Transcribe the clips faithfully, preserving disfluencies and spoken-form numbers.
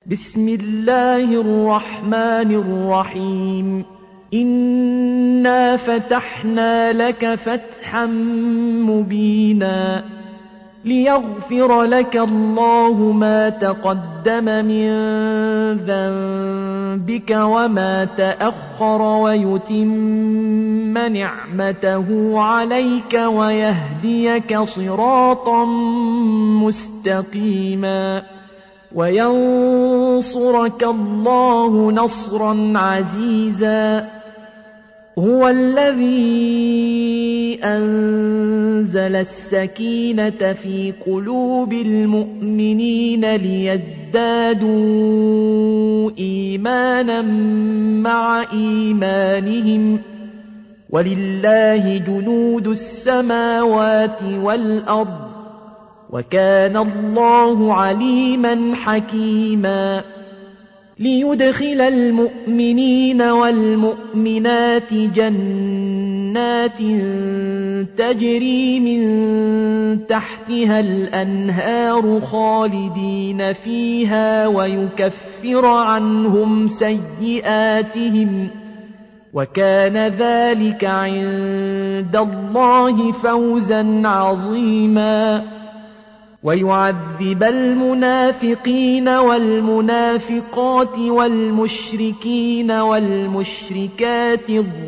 بسم الله الرحمن الرحيم إنا فتحنا لك فتحا مبينا ليغفر لك الله ما تقدم من ذنبك وما تأخر ويتم نعمته عليك ويهديك صراطا مستقيما وينصرك الله نصرا عزيزا هو الذي أنزل السكينة في قلوب المؤمنين ليزدادوا إيمانا مع إيمانهم ولله جنود السماوات والأرض وكان الله عليما حكيما ليدخل المؤمنين والمؤمنات جنات تجري من تحتها الأنهار خالدين فيها ويكفر عنهم سيئاتهم وكان ذلك عند الله فوزا عظيما ويعذب المنافقين والمنافقات والمشركين والمشركات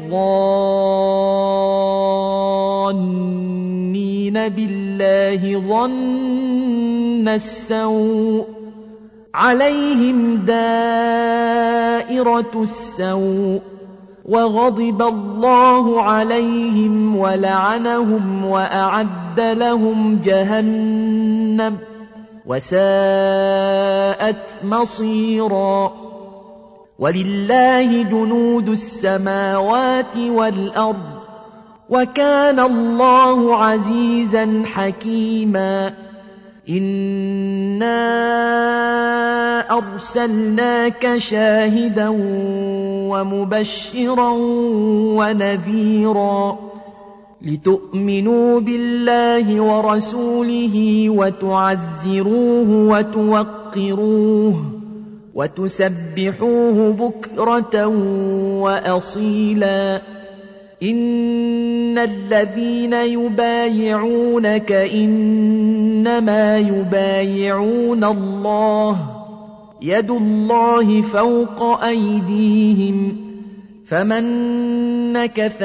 الظانين بالله ظن السوء عليهم دائرة السوء وغضب الله عليهم ولعنهم وأعد لهم جهنم وساءت مصيرا ولله جنود السماوات والأرض وكان الله عزيزا حكيما إنا أرسلناك شاهدا ومبشرا ونذيرا لتؤمنوا بالله ورسوله وتعزروه وتوقروه وتسبحوه بكرة وأصيلا إن الذين يبايعونك إنما يبايعون الله يد الله فوق أيديهم فمن نكث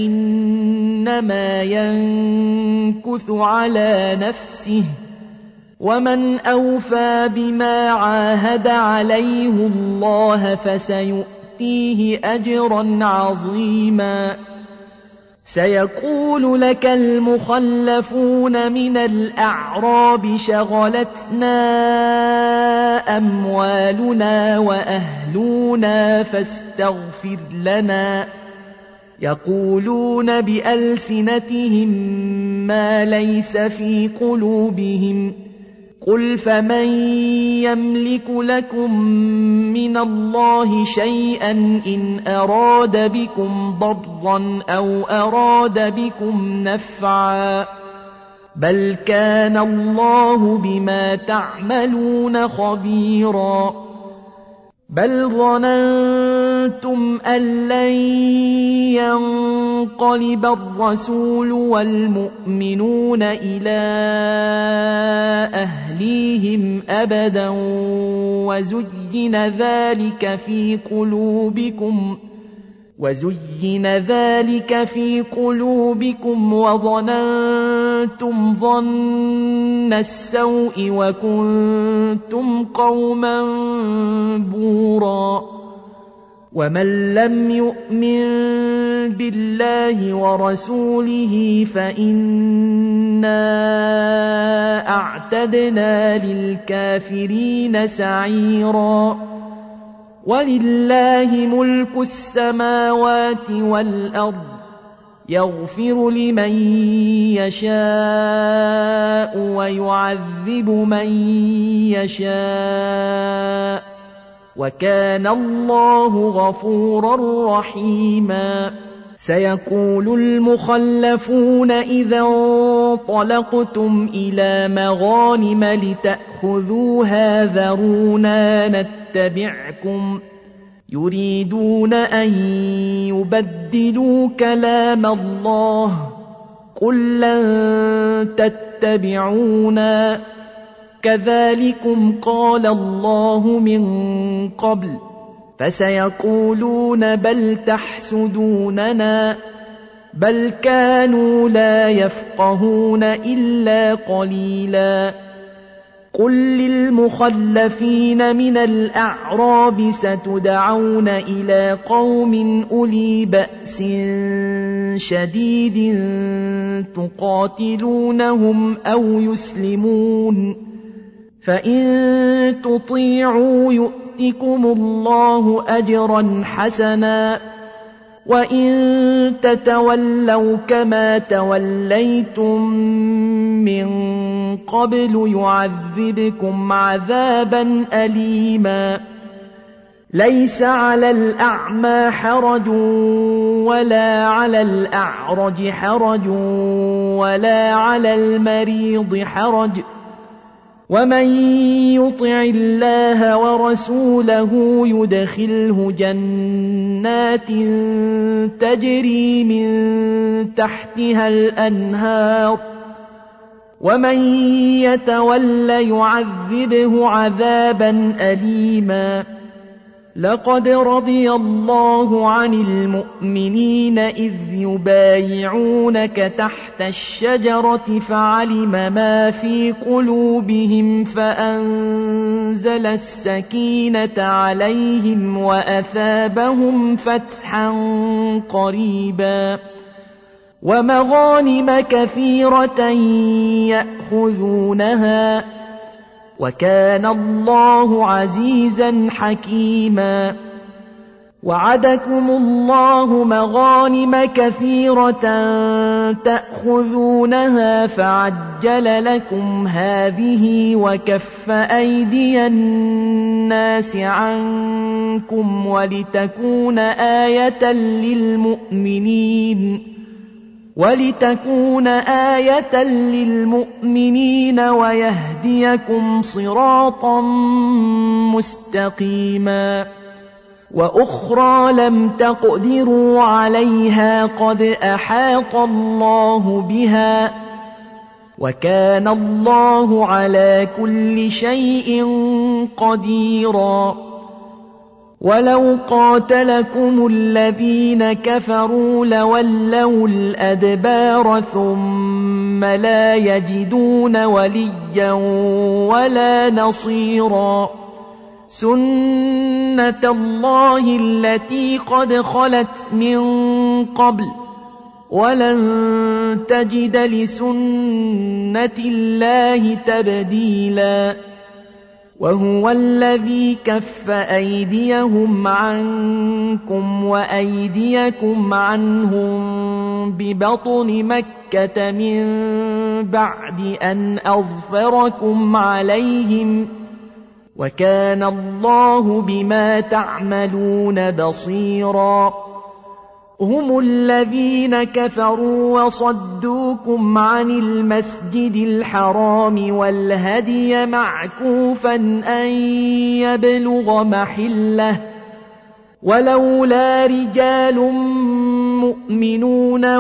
فإنما ينكث على نفسه ومن أوفى بما عاهد عليه الله فسيؤتيه أجرا عظيما سيقول لك المخلفون من الأعراب شغلتنا أموالنا وأهلنا فاستغفر لنا يقولون بألسنتهم ما ليس في قلوبهم قل فمن يملك لكم من الله شيئا إن أراد بكم ضرا أو أراد بكم نفعا بل كان الله بما تعملون خبيرا بل ظننتم أن لن ينقلب الرسول والمؤمنون إلى أهليهم أبدا وزين ذلك في قلوبكم وزين ذلك في قلوبكم وظننتم ظن السوء وكنتم قوما بورا ومن لم يؤمن بالله ورسوله فإنا أعتدنا للكافرين سعيرا ولله ملك السماوات والأرض يغفر لمن يشاء ويعذب من يشاء وكان الله غفورا رحيما سيقول المخلفون إذا انطلقتم إلى مغانم لتأخذوا خذوها ذرونا نتبعكم يريدون أن يبدلوا كلام الله قل لن تتبعونا كذلكم قال الله من قبل فسيقولون بل تحسدوننا بل كانوا لا يفقهون إلا قليلا قل للمخلفين من الأعراب ستدعون إلى قوم أولي بأس شديد تقاتلونهم أو يسلمون فإن تطيعوا يؤتكم الله أجرا حسنا وإن تتولوا كما توليتم من قبل يعذبكم عذابا أليما ليس على الأعمى حرج ولا على الأعرج حرج ولا على المريض حرج ومن يطع الله ورسوله يدخله جنات تجري من تحتها الأنهار ومن يتول يعذبه عذابا أليما لقد رضي الله عن المؤمنين إذ يبايعونك تحت الشجرة فعلم ما في قلوبهم فأنزل السكينة عليهم وأثابهم فتحا قريبا ومغانم كثيرة يأخذونها وكان الله عزيزا حكيما وعدكم الله مغانم كثيرة تأخذونها فعجل لكم هذه وكف أيدي الناس عنكم ولتكون آية للمؤمنين ولتكون آية للمؤمنين ويهديكم صراطا مستقيما وأخرى لم تقدروا عليها قد أحاط الله بها وكان الله على كل شيء قديرا ولو قاتلكم الذين كفروا لولوا الأدبار ثم لا يجدون وليا ولا نصيرا سنة الله التي قد خلت من قبل ولن تجد لسنة الله تبديلا وهو الذي كف أيديهم عنكم وأيديكم عنهم ببطن مكة من بعد أن أظفركم عليهم وكان الله بما تعملون بصيرا هم الذين كفروا وصدوكم عن المسجد الحرام والهدي معكوفا أن يبلغ محله ولولا رجال مؤمنون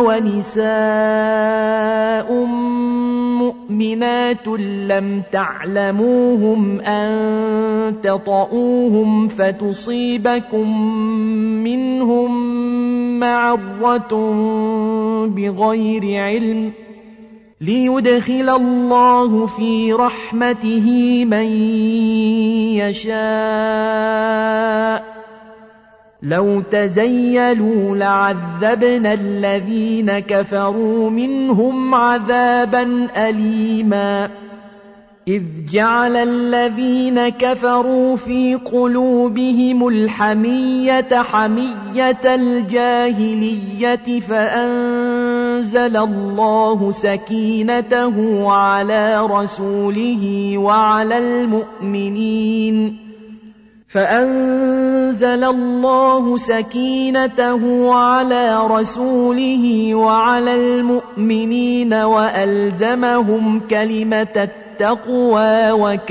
ونساء مؤمنات لم تعلموهم أن تطؤوهم فتصيبكم منهم معرة بغير علم ليدخل الله في رحمته من يشاء لو تزيلوا لعذبنا الذين كفروا منهم عذابا أليما إذ جعل الذين كفروا في قلوبهم الحمية حمية الجاهلية فأنزل الله سكينته على رسوله وعلى المؤمنين فأنزل الله سكينته على رسوله وعلى المؤمنين وألزمهم كلمة التقوى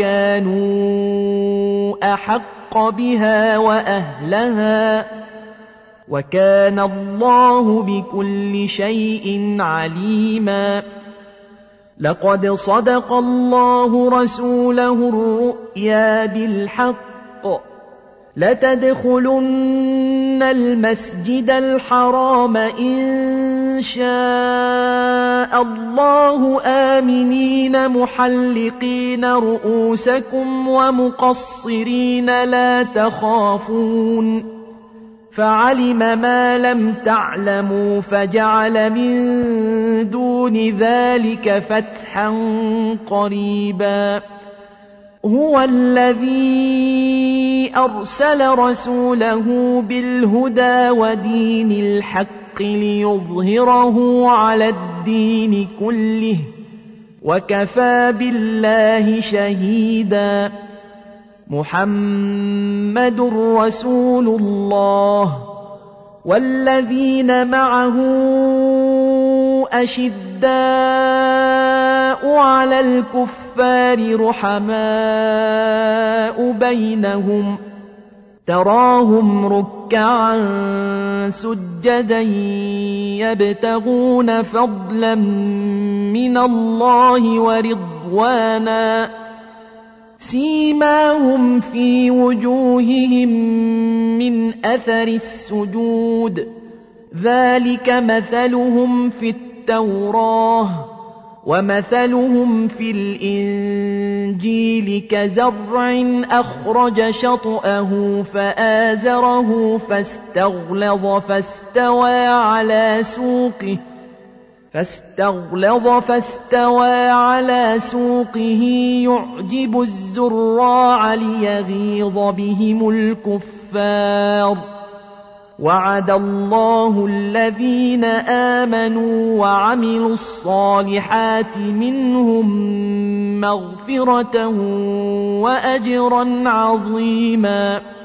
وكانوا أحق بها وأهلها وكان الله بكل شيء عليما. لقد صدق الله رسوله الرؤيا بالحق لتدخلن المسجد الحرام إن شاء الله آمنين محلقين رؤوسكم ومقصرين لا تخافون فعلم ما لم تعلموا فجعل من دون ذلك فتحا قريبا. هو الذي أرسل رسوله بالهدى ودين الحق ليظهره على الدين كله وكفى بالله شهيدا. محمد رسول الله والذين معه أشداء على الكفار رحماء بينهم تراهم ركعا سجدا يبتغون فضلا من الله ورضوانا سيماهم في وجوههم من أثر السجود ذلك مثلهم في التوراة ومثلهم في الإنجيل كزرع أخرج شطأه فآزره فاستغلظ فاستوى على سوقه فاستغلظ فاستوى على سوقه يعجب الزراع ليغيظ بهم الكفار. وعد الله الذين آمنوا وعملوا الصالحات منهم مغفرة وأجرا عظيما.